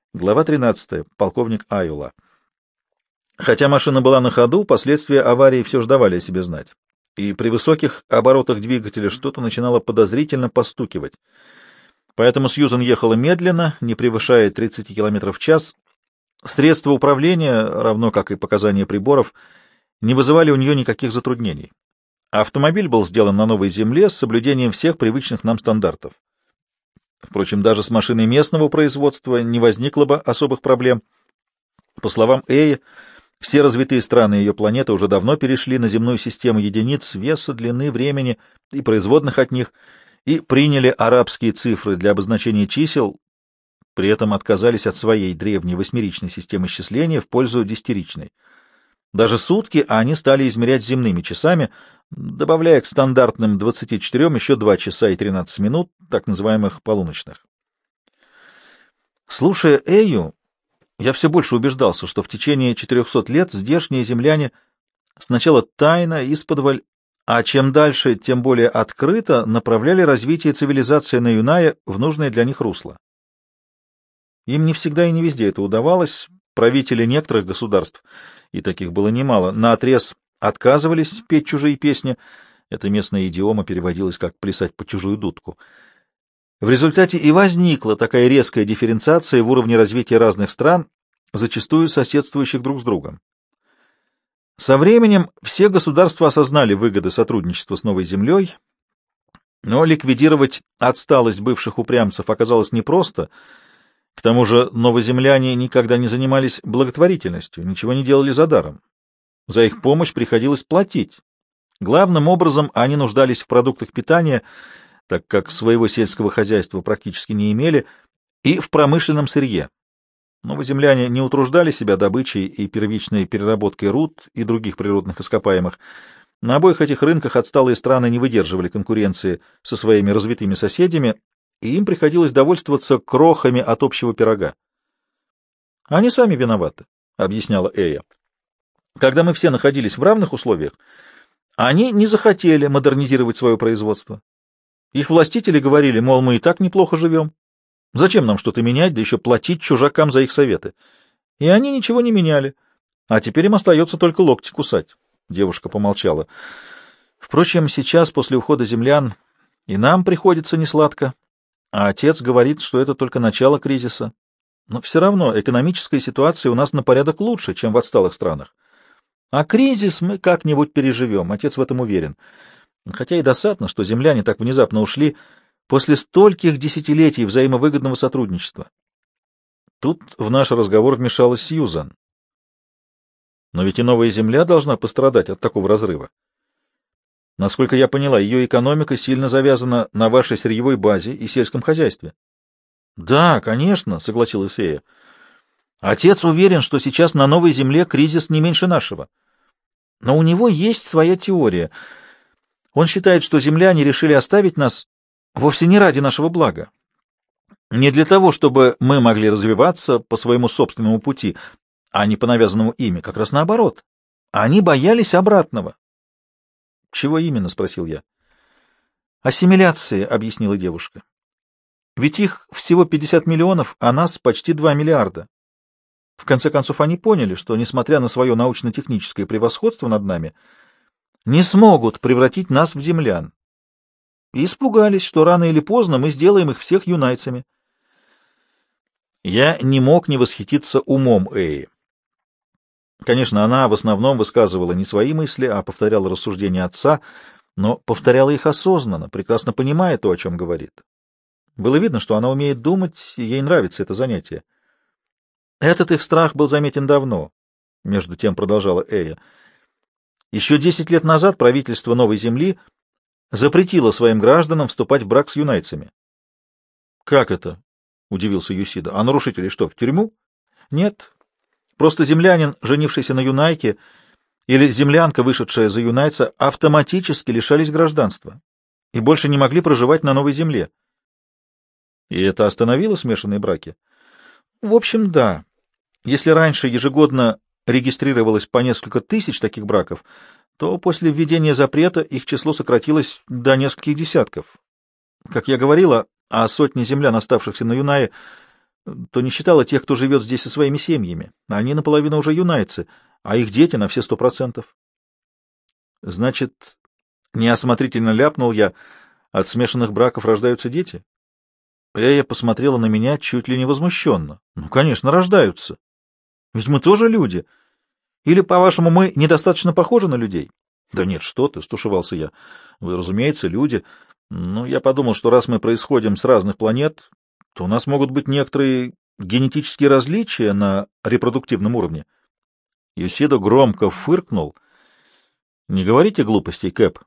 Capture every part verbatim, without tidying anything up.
Глава тринадцатая. Полковник Айула. Хотя машина была на ходу, последствия аварии все же давали о себе знать. И при высоких оборотах двигателя что-то начинало подозрительно постукивать. Поэтому Сьюзен ехала медленно, не превышая тридцати километров в час. Средства управления, равно как и показания приборов, не вызывали у нее никаких затруднений. Автомобиль был сделан на новой земле с соблюдением всех привычных нам стандартов. Впрочем, даже с машиной местного производства не возникло бы особых проблем. По словам Эи, все развитые страны ее планеты уже давно перешли на земную систему единиц веса, длины, времени и производных от них и приняли арабские цифры для обозначения чисел, при этом отказались от своей древней восьмеричной системы счисления в пользу десятиричной. Даже сутки они стали измерять земными часами, добавляя к стандартным двадцати четырем еще два часа и тринадцать минут, так называемых полуночных. Слушая Эю, я все больше убеждался, что в течение четырехсот лет здешние земляне сначала тайно, исподволь, а чем дальше, тем более открыто направляли развитие цивилизации на Юнае в нужное для них русло. Им не всегда и не везде это удавалось. Правители некоторых государств, и таких было немало, наотрез отказывались петь чужие песни. Эта местная идиома переводилась как «плясать по чужую дудку». В результате и возникла такая резкая дифференциация в уровне развития разных стран, зачастую соседствующих друг с другом. Со временем все государства осознали выгоды сотрудничества с Новой Землей, но ликвидировать отсталость бывших упрямцев оказалось непросто. К тому же новоземляне никогда не занимались благотворительностью, ничего не делали за даром. За их помощь приходилось платить. Главным образом они нуждались в продуктах питания, так как своего сельского хозяйства практически не имели, и в промышленном сырье. Новоземляне не утруждали себя добычей и первичной переработкой руд и других природных ископаемых. На обоих этих рынках отсталые страны не выдерживали конкуренции со своими развитыми соседями, и им приходилось довольствоваться крохами от общего пирога. «Они сами виноваты», — объясняла Эя. «Когда мы все находились в равных условиях, они не захотели модернизировать свое производство. Их властители говорили, мол, мы и так неплохо живем. Зачем нам что-то менять, да еще платить чужакам за их советы? И они ничего не меняли. А теперь им остается только локти кусать». Девушка помолчала. «Впрочем, сейчас, после ухода землян, и нам приходится несладко. А отец говорит, что это только начало кризиса. Но все равно экономическая ситуация у нас на порядок лучше, чем в отсталых странах. А кризис мы как-нибудь переживем, отец в этом уверен. Хотя и досадно, что земляне так внезапно ушли после стольких десятилетий взаимовыгодного сотрудничества». Тут в наш разговор вмешалась Сьюзан. «Но ведь и новая земля должна пострадать от такого разрыва. Насколько я поняла, ее экономика сильно завязана на вашей сырьевой базе и сельском хозяйстве». «Да, конечно», — согласилась Эя. «Отец уверен, что сейчас на новой земле кризис не меньше нашего. Но у него есть своя теория. Он считает, что земляне решили оставить нас вовсе не ради нашего блага. Не для того, чтобы мы могли развиваться по своему собственному пути, а не по навязанному ими, как раз наоборот. Они боялись обратного». «Чего именно?» — спросил я. «Ассимиляции», — объяснила девушка. «Ведь их всего пятьдесят миллионов, а нас почти два миллиарда. В конце концов, они поняли, что, несмотря на свое научно-техническое превосходство над нами, не смогут превратить нас в землян. И испугались, что рано или поздно мы сделаем их всех юнайцами». Я не мог не восхититься умом Эи. Конечно, она в основном высказывала не свои мысли, а повторяла рассуждения отца, но повторяла их осознанно, прекрасно понимая то, о чем говорит. Было видно, что она умеет думать, и ей нравится это занятие. Этот их страх был заметен давно, — между тем продолжала Эя. Еще десять лет назад правительство Новой Земли запретило своим гражданам вступать в брак с юнайцами. — Как это? — удивился Юсида. — А нарушители что, в тюрьму? — Нет. Просто землянин, женившийся на юнайке, или землянка, вышедшая за юнайца, автоматически лишались гражданства и больше не могли проживать на новой земле. И это остановило смешанные браки? В общем, да. Если раньше ежегодно регистрировалось по несколько тысяч таких браков, то после введения запрета их число сократилось до нескольких десятков. Как я говорила, а сотни землян, оставшихся на Юнае, то не считала тех, кто живет здесь со своими семьями. Они наполовину уже юнайцы, а их дети на все сто процентов. Значит, неосмотрительно ляпнул я, от смешанных браков рождаются дети? Эя посмотрела на меня чуть ли не возмущенно. Ну, конечно, рождаются. Ведь мы тоже люди. Или, по-вашему, мы недостаточно похожи на людей? Да нет, что ты, стушевался я. Вы, разумеется, люди. Ну, я подумал, что раз мы происходим с разных планет, то у нас могут быть некоторые генетические различия на репродуктивном уровне. Юсидо громко фыркнул. Не говорите глупостей, Кэп.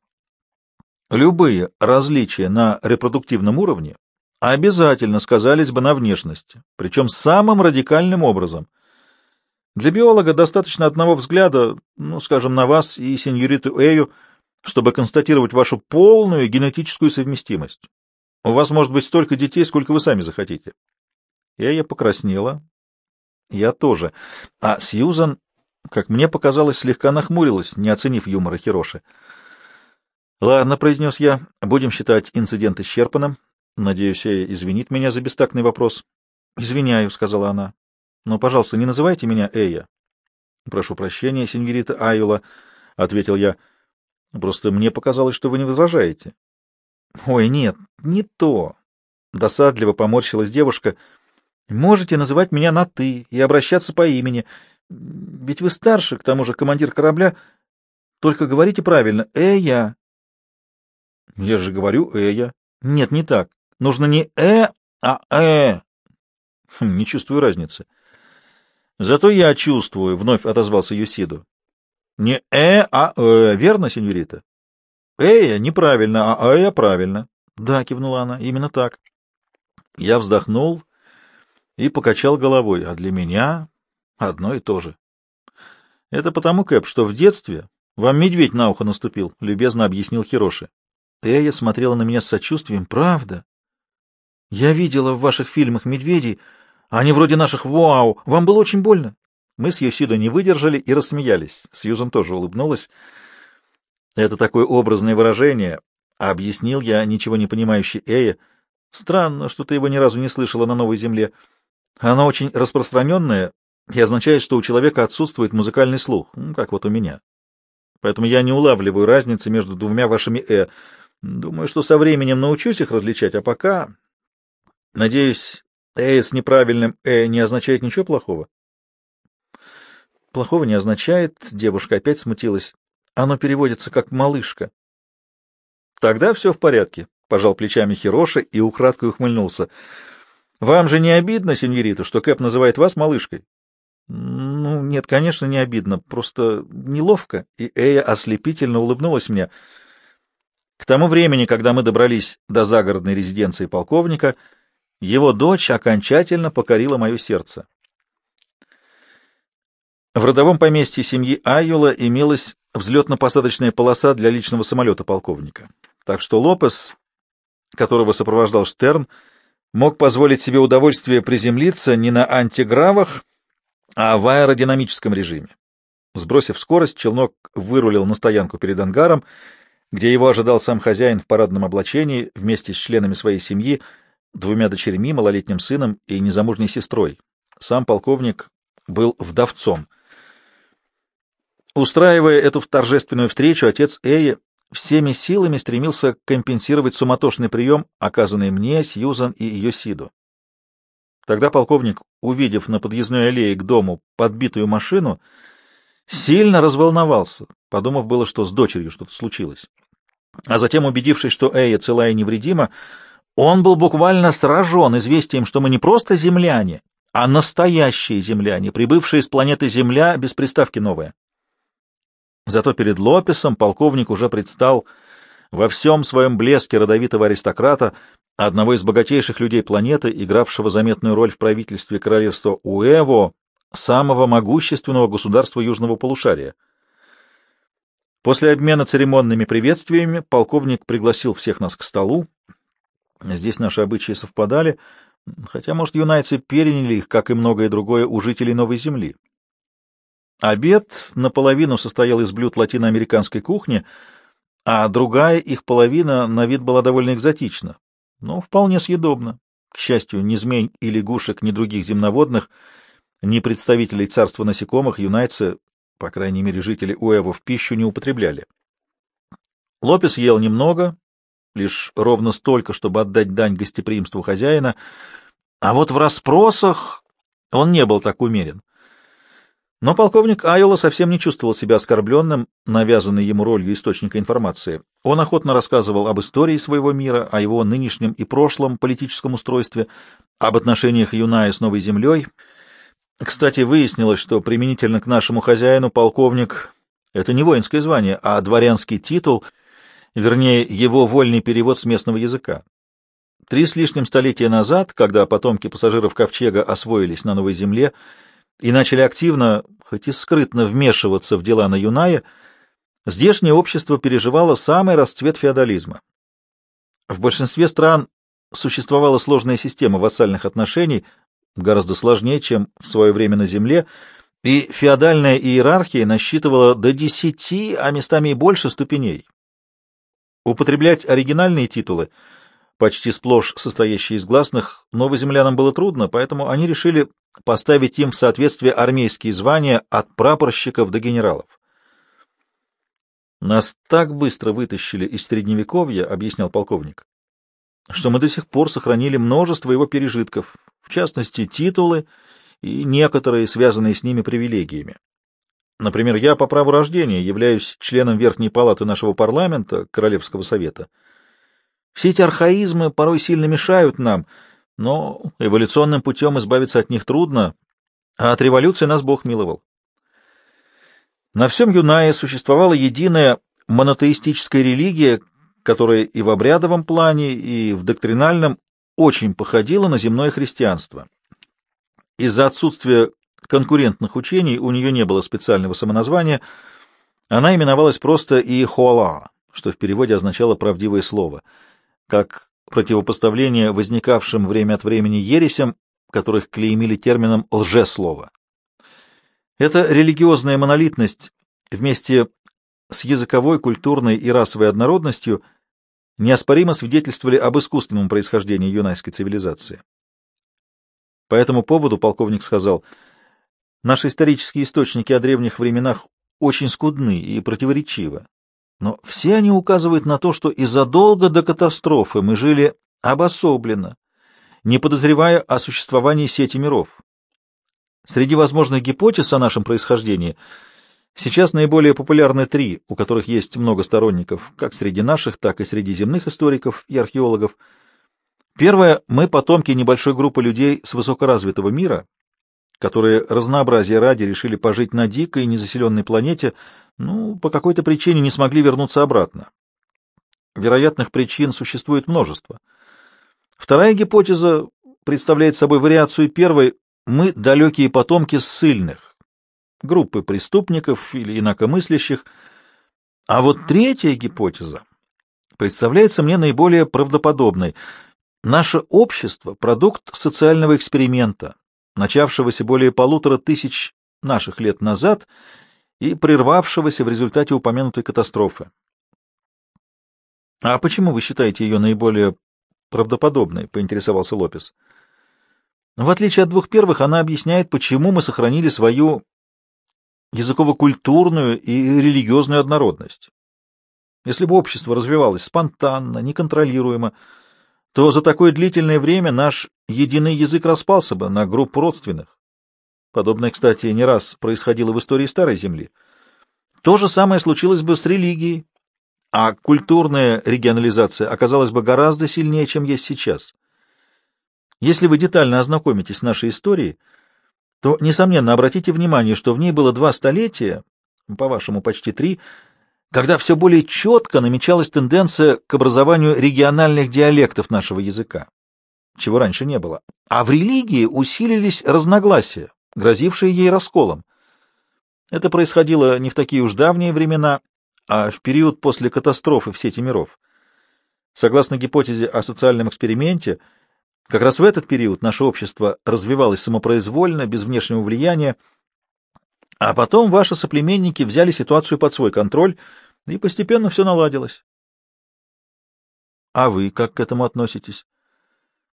Любые различия на репродуктивном уровне обязательно сказались бы на внешности, причем самым радикальным образом. Для биолога достаточно одного взгляда, ну, скажем, на вас и сеньориту Эю, чтобы констатировать вашу полную генетическую совместимость. У вас может быть столько детей, сколько вы сами захотите. Эя покраснела. Я тоже. А Сьюзан, как мне показалось, слегка нахмурилась, не оценив юмора Хироши. «Ладно», — произнес я, — «будем считать инцидент исчерпанным. Надеюсь, Эя извинит меня за бестактный вопрос». «Извиняю», — сказала она. «Но, пожалуйста, не называйте меня Эя». «Прошу прощения, сеньорита Аюла», — ответил я. «Просто мне показалось, что вы не возражаете». «Ой, нет, не то», — досадливо поморщилась девушка. «Можете называть меня на «ты» и обращаться по имени. Ведь вы старше, к тому же командир корабля. Только говорите правильно. Эя». «Я же говорю Эя». «Нет, не так. Нужно не «э», а «э». Хм, не чувствую разницы. «Зато я чувствую», — вновь отозвался Юсидо. «Не «э», а «э», верно, сеньорита?» «Эя» неправильно, а «эя» правильно. «Да», — кивнула она, — «именно так». Я вздохнул и покачал головой, а для меня одно и то же. «Это потому, Кэп, что в детстве вам медведь на ухо наступил», — любезно объяснил Хироши. Эя смотрела на меня с сочувствием. «Правда? Я видела в ваших фильмах медведей, они вроде наших. Вау! Вам было очень больно?» Мы с Йосидо не выдержали и рассмеялись. Сьюзан тоже улыбнулась. «Это такое образное выражение», — объяснил я, ничего не понимающий Эя. «Странно, что ты его ни разу не слышала на Новой Земле. Оно очень распространенное и означает, что у человека отсутствует музыкальный слух, как вот у меня. Поэтому я не улавливаю разницы между двумя вашими «э». Думаю, что со временем научусь их различать, а пока... Надеюсь, «э» с неправильным «э» не означает ничего плохого?» «Плохого не означает», — девушка опять смутилась. «Оно переводится как «малышка». «Тогда все в порядке», — пожал плечами Хироши и украдкой ухмыльнулся. «Вам же не обидно, сеньорита, что Кэп называет вас малышкой?» «Ну, нет, конечно, не обидно, просто неловко», и Эя ослепительно улыбнулась мне. К тому времени, когда мы добрались до загородной резиденции полковника, его дочь окончательно покорила мое сердце. В родовом поместье семьи Аюла имелась взлетно-посадочная полоса для личного самолета полковника, так что Лопес, которого сопровождал Штерн, мог позволить себе удовольствие приземлиться не на антигравах, а в аэродинамическом режиме. Сбросив скорость, челнок вырулил на стоянку перед ангаром, где его ожидал сам хозяин в парадном облачении вместе с членами своей семьи, двумя дочерьми, малолетним сыном и незамужней сестрой. Сам полковник был вдовцом. Устраивая эту торжественную встречу, отец Эи всеми силами стремился компенсировать суматошный прием, оказанный мне, Сьюзан и Йосидо. Тогда полковник, увидев на подъездной аллее к дому подбитую машину, сильно разволновался, подумав было, что с дочерью что-то случилось. А затем, убедившись, что Эя цела и невредима, он был буквально сражен известием, что мы не просто земляне, а настоящие земляне, прибывшие с планеты Земля без приставки «новая». Зато перед Лопесом полковник уже предстал во всем своем блеске родовитого аристократа, одного из богатейших людей планеты, игравшего заметную роль в правительстве королевства Уэво, самого могущественного государства южного полушария. После обмена церемонными приветствиями полковник пригласил всех нас к столу. Здесь наши обычаи совпадали, хотя, может, юнайцы переняли их, как и многое другое, у жителей Новой Земли. Обед наполовину состоял из блюд латиноамериканской кухни, а другая их половина на вид была довольно экзотична, но вполне съедобна. К счастью, ни змей и лягушек, ни других земноводных, ни представителей царства насекомых юнайцы, по крайней мере жители Уэва, в пищу не употребляли. Лопес ел немного, лишь ровно столько, чтобы отдать дань гостеприимству хозяина, а вот в расспросах он не был так умерен. Но полковник Айола совсем не чувствовал себя оскорбленным, навязанной ему ролью источника информации. Он охотно рассказывал об истории своего мира, о его нынешнем и прошлом политическом устройстве, об отношениях Юная с Новой Землей. Кстати, выяснилось, что применительно к нашему хозяину полковник — это не воинское звание, а дворянский титул, вернее, его вольный перевод с местного языка. Три с лишним столетия назад, когда потомки пассажиров Ковчега освоились на Новой Земле и начали активно, хоть и скрытно, вмешиваться в дела на Юнае, здешнее общество переживало самый расцвет феодализма. В большинстве стран существовала сложная система вассальных отношений, гораздо сложнее, чем в свое время на Земле, и феодальная иерархия насчитывала до десяти, а местами и больше ступеней. Употреблять оригинальные титулы, почти сплошь состоящие из гласных, новоземлянам было трудно, поэтому они решили поставить им в соответствие армейские звания от прапорщиков до генералов. «Нас так быстро вытащили из Средневековья, — объяснял полковник, — что мы до сих пор сохранили множество его пережитков, в частности, титулы и некоторые связанные с ними привилегиями. Например, я по праву рождения являюсь членом Верхней палаты нашего парламента, Королевского совета. Все эти архаизмы порой сильно мешают нам, но эволюционным путем избавиться от них трудно, а от революции нас Бог миловал. На всем Юнае существовала единая монотеистическая религия, которая и в обрядовом плане, и в доктринальном очень походила на земное христианство. Из-за отсутствия конкурентных учений у нее не было специального самоназвания, она именовалась просто Иехуала, что в переводе означало «правдивое слово», как противопоставление возникавшим время от времени ересям, которых клеймили термином «лжеслово». Эта религиозная монолитность вместе с языковой, культурной и расовой однородностью неоспоримо свидетельствовали об искусственном происхождении юнайской цивилизации. По этому поводу полковник сказал: «Наши исторические источники о древних временах очень скудны и противоречивы, но все они указывают на то, что и задолго до катастрофы мы жили обособленно, не подозревая о существовании сети миров. Среди возможных гипотез о нашем происхождении сейчас наиболее популярны три, у которых есть много сторонников, как среди наших, так и среди земных историков и археологов. Первое — мы потомки небольшой группы людей с высокоразвитого мира, которые разнообразия ради решили пожить на дикой, незаселенной планете, ну, по какой-то причине не смогли вернуться обратно. Вероятных причин существует множество. Вторая гипотеза представляет собой вариацию первой: мы далекие потомки ссыльных, группы преступников или инакомыслящих. А вот третья гипотеза представляется мне наиболее правдоподобной. Наше общество — продукт социального эксперимента, начавшегося более полутора тысяч наших лет назад и прервавшегося в результате упомянутой катастрофы. — А почему вы считаете ее наиболее правдоподобной? — поинтересовался Лопес. — В отличие от двух первых, она объясняет, почему мы сохранили свою языково-культурную и религиозную однородность. Если бы общество развивалось спонтанно, неконтролируемо, то за такое длительное время наш единый язык распался бы на группу родственных. Подобное, кстати, не раз происходило в истории Старой Земли. То же самое случилось бы с религией, а культурная регионализация оказалась бы гораздо сильнее, чем есть сейчас. Если вы детально ознакомитесь с нашей историей, то, несомненно, обратите внимание, что в ней было два столетия, по-вашему, почти три, когда все более четко намечалась тенденция к образованию региональных диалектов нашего языка, чего раньше не было. А в религии усилились разногласия, грозившие ей расколом. Это происходило не в такие уж давние времена, а в период после катастрофы в сети миров. Согласно гипотезе о социальном эксперименте, как раз в этот период наше общество развивалось самопроизвольно, без внешнего влияния, а потом ваши соплеменники взяли ситуацию под свой контроль, и постепенно все наладилось. А вы как к этому относитесь?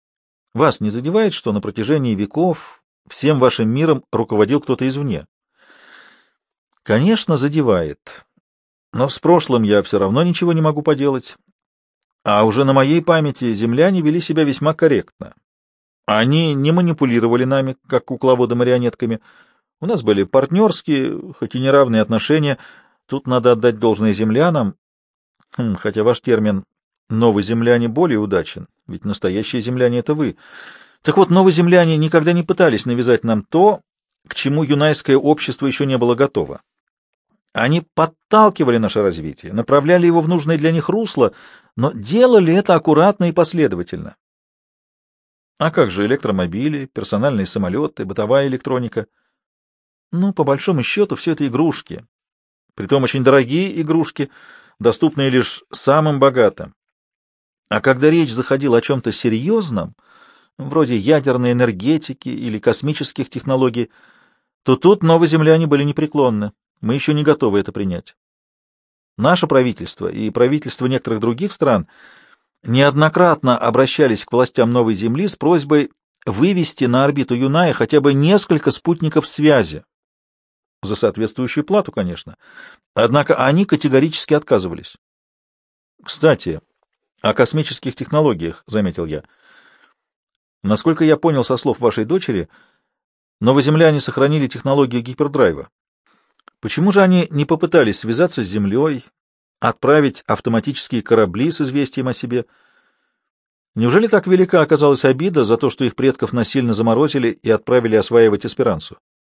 Вас не задевает, что на протяжении веков всем вашим миром руководил кто-то извне? Конечно, задевает. Но с прошлым я все равно ничего не могу поделать. А уже на моей памяти земляне вели себя весьма корректно. Они не манипулировали нами, как кукловоды-марионетками. У нас были партнерские, хоть и неравные отношения. Тут надо отдать должное землянам, хм, хотя ваш термин «новые земляне» более удачен, ведь настоящие земляне — это вы. Так вот, новые земляне никогда не пытались навязать нам то, к чему юнайское общество еще не было готово. Они подталкивали наше развитие, направляли его в нужное для них русло, но делали это аккуратно и последовательно. А как же электромобили, персональные самолеты, бытовая электроника? Ну, по большому счету, все это игрушки. Притом очень дорогие игрушки, доступные лишь самым богатым. А когда речь заходила о чем-то серьезном, вроде ядерной энергетики или космических технологий, то тут новоземляне были непреклонны. Мы еще не готовы это принять. Наше правительство и правительство некоторых других стран неоднократно обращались к властям Новой Земли с просьбой вывести на орбиту Юная хотя бы несколько спутников связи. За соответствующую плату, конечно. Однако они категорически отказывались. Кстати, о космических технологиях, — заметил я. Насколько я понял со слов вашей дочери, новоземляне сохранили технологию гипердрайва. Почему же они не попытались связаться с Землей, отправить автоматические корабли с известием о себе? Неужели так велика оказалась обида за то, что их предков насильно заморозили и отправили осваивать эсперансу?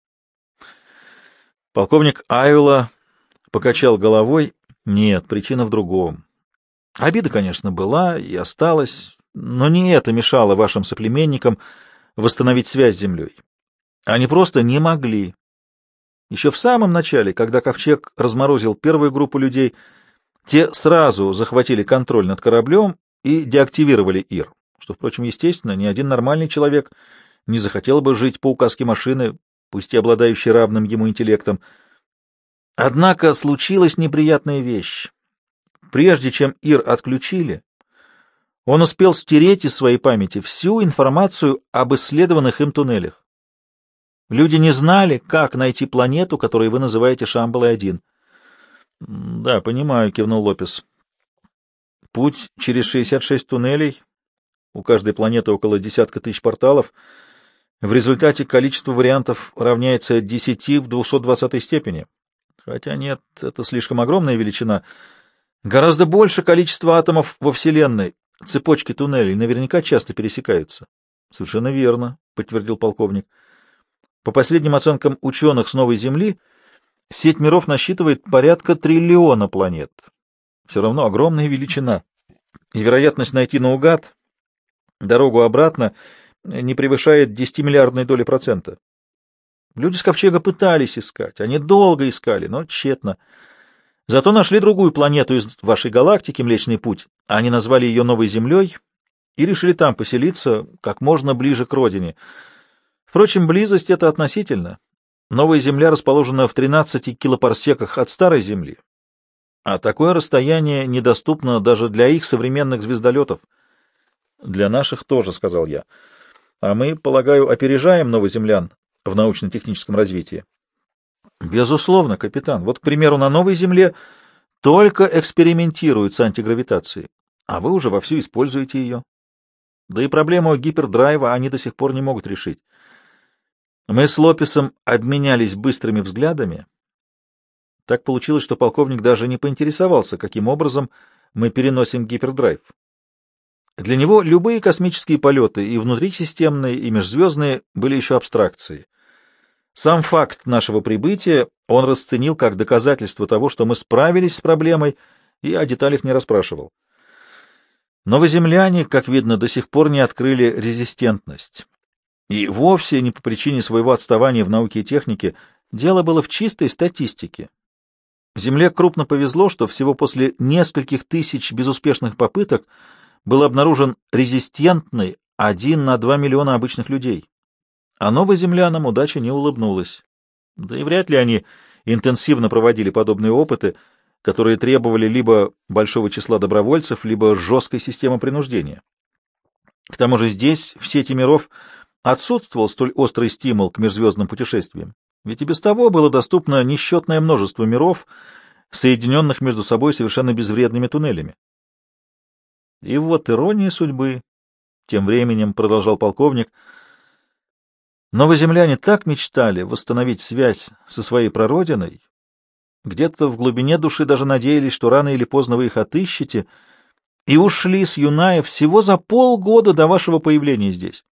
Полковник Айвелла покачал головой. Нет, причина в другом. Обида, конечно, была и осталась, но не это мешало вашим соплеменникам восстановить связь с Землей. Они просто не могли. Еще в самом начале, когда Ковчег разморозил первую группу людей, те сразу захватили контроль над кораблем и деактивировали Ир, что, впрочем, естественно, ни один нормальный человек не захотел бы жить по указке машины, пусть и обладающей равным ему интеллектом. Однако случилась неприятная вещь. Прежде чем Ир отключили, он успел стереть из своей памяти всю информацию об исследованных им туннелях. Люди не знали, как найти планету, которую вы называете Шамбалой-один. — Да, понимаю, — кивнул Лопес. — Путь через шестьдесят шесть туннелей, у каждой планеты около десятка тысяч порталов, в результате количество вариантов равняется десяти в двухсот двадцатой степени. Хотя нет, это слишком огромная величина. Гораздо больше количество атомов во Вселенной. Цепочки туннелей наверняка часто пересекаются. — Совершенно верно, — подтвердил полковник. По последним оценкам ученых с Новой Земли, сеть миров насчитывает порядка триллиона планет. Все равно огромная величина. И вероятность найти наугад дорогу обратно не превышает десятимиллиардной доли процента. Люди с Ковчега пытались искать, они долго искали, но тщетно. Зато нашли другую планету из вашей галактики, Млечный Путь. Они назвали ее Новой Землей и решили там поселиться как можно ближе к родине. Впрочем, близость — это относительно. Новая Земля расположена в тринадцати килопарсеках от Старой Земли, а такое расстояние недоступно даже для их современных звездолетов. — Для наших тоже, — сказал я. — А мы, полагаю, опережаем новоземлян в научно-техническом развитии. — Безусловно, капитан. Вот, к примеру, на Новой Земле только экспериментируют с антигравитацией, а вы уже вовсю используете ее. Да и проблему гипердрайва они до сих пор не могут решить. Мы с Лопесом обменялись быстрыми взглядами. Так получилось, что полковник даже не поинтересовался, каким образом мы переносим гипердрайв. Для него любые космические полеты, и внутрисистемные, и межзвездные, были еще абстракцией. Сам факт нашего прибытия он расценил как доказательство того, что мы справились с проблемой, и о деталях не расспрашивал. Новоземляне, как видно, до сих пор не открыли резистентность. И вовсе не по причине своего отставания в науке и технике, дело было в чистой статистике. Земле крупно повезло, что всего после нескольких тысяч безуспешных попыток был обнаружен резистентный один на два миллиона обычных людей. А новоземлянам удача не улыбнулась. Да и вряд ли они интенсивно проводили подобные опыты, которые требовали либо большого числа добровольцев, либо жесткой системы принуждения. К тому же здесь, в сети миров, отсутствовал столь острый стимул к межзвездным путешествиям, ведь и без того было доступно несчетное множество миров, соединенных между собой совершенно безвредными туннелями. И вот ирония судьбы, тем временем продолжал полковник, новоземляне так мечтали восстановить связь со своей прародиной, где-то в глубине души даже надеялись, что рано или поздно вы их отыщете, и ушли с Юная всего за полгода до вашего появления здесь.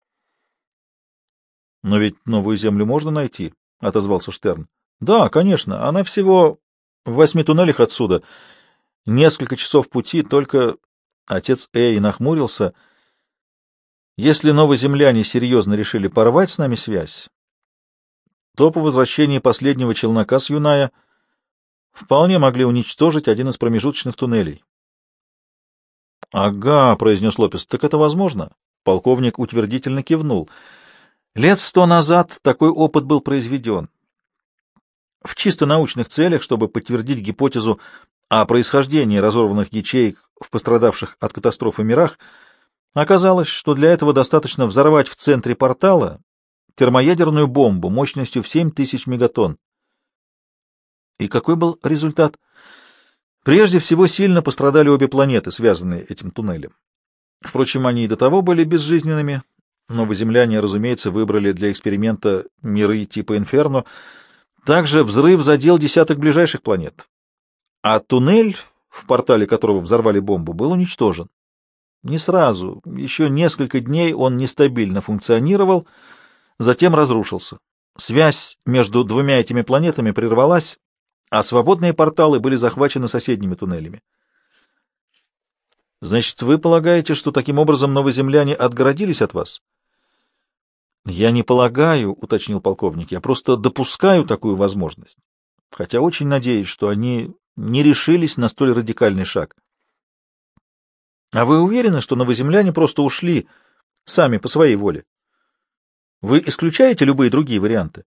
— Но ведь новую землю можно найти, — отозвался Штерн. — Да, конечно, она всего в восьми туннелях отсюда. Несколько часов пути, только... Отец Эй нахмурился. Если новоземляне серьезно решили порвать с нами связь, то по возвращении последнего челнока с Юная вполне могли уничтожить один из промежуточных туннелей. — Ага, — произнес Лопес, — так это возможно? Полковник утвердительно кивнул. Лет сто назад такой опыт был произведен. В чисто научных целях, чтобы подтвердить гипотезу о происхождении разорванных ячеек в пострадавших от катастрофы мирах, оказалось, что для этого достаточно взорвать в центре портала термоядерную бомбу мощностью в семь тысяч мегатонн. И какой был результат? Прежде всего, сильно пострадали обе планеты, связанные этим туннелем. Впрочем, они и до того были безжизненными. Новоземляне, разумеется, выбрали для эксперимента миры типа Инферно. Также взрыв задел десяток ближайших планет. А туннель, в портале которого взорвали бомбу, был уничтожен. Не сразу, еще несколько дней он нестабильно функционировал, затем разрушился. Связь между двумя этими планетами прервалась, а свободные порталы были захвачены соседними туннелями. Значит, вы полагаете, что таким образом новоземляне отгородились от вас? Я не полагаю, уточнил полковник, я просто допускаю такую возможность, хотя очень надеюсь, что они не решились на столь радикальный шаг. А вы уверены, что новоземляне просто ушли сами по своей воле? Вы исключаете любые другие варианты?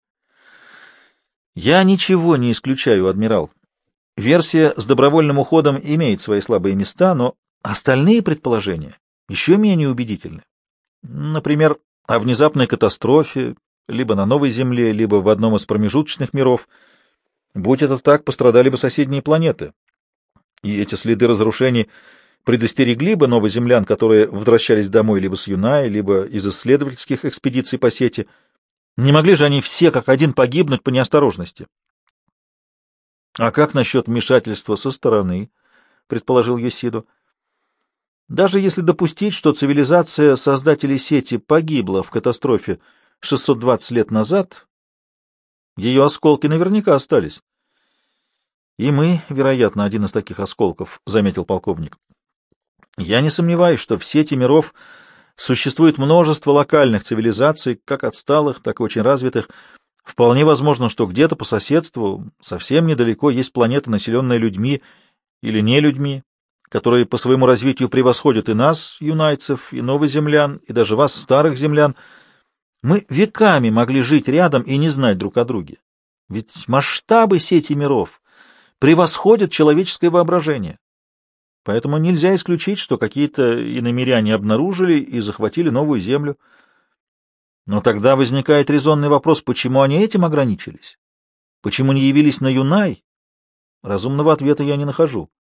Я ничего не исключаю, адмирал. Версия с добровольным уходом имеет свои слабые места, но остальные предположения еще менее убедительны. Например, о внезапной катастрофе, либо на новой Земле, либо в одном из промежуточных миров. Будь это так, пострадали бы соседние планеты. И эти следы разрушений предостерегли бы новоземлян, которые возвращались домой либо с Юная, либо из исследовательских экспедиций по сети. Не могли же они все как один погибнуть по неосторожности? — А как насчет вмешательства со стороны? — предположил Йосидо. Даже если допустить, что цивилизация создателей сети погибла в катастрофе шестьсот двадцать лет назад, ее осколки наверняка остались. И мы, вероятно, один из таких осколков, — заметил полковник. Я не сомневаюсь, что в сети миров существует множество локальных цивилизаций, как отсталых, так и очень развитых. Вполне возможно, что где-то по соседству, совсем недалеко, есть планета, населенная людьми или не людьми, которые по своему развитию превосходят и нас, юнайцев, и новоземлян, и даже вас, старых землян. Мы веками могли жить рядом и не знать друг о друге. Ведь масштабы сети миров превосходят человеческое воображение. Поэтому нельзя исключить, что какие-то иномиряне обнаружили и захватили новую землю. Но тогда возникает резонный вопрос, почему они этим ограничились? Почему не явились на Юнай? Разумного ответа я не нахожу.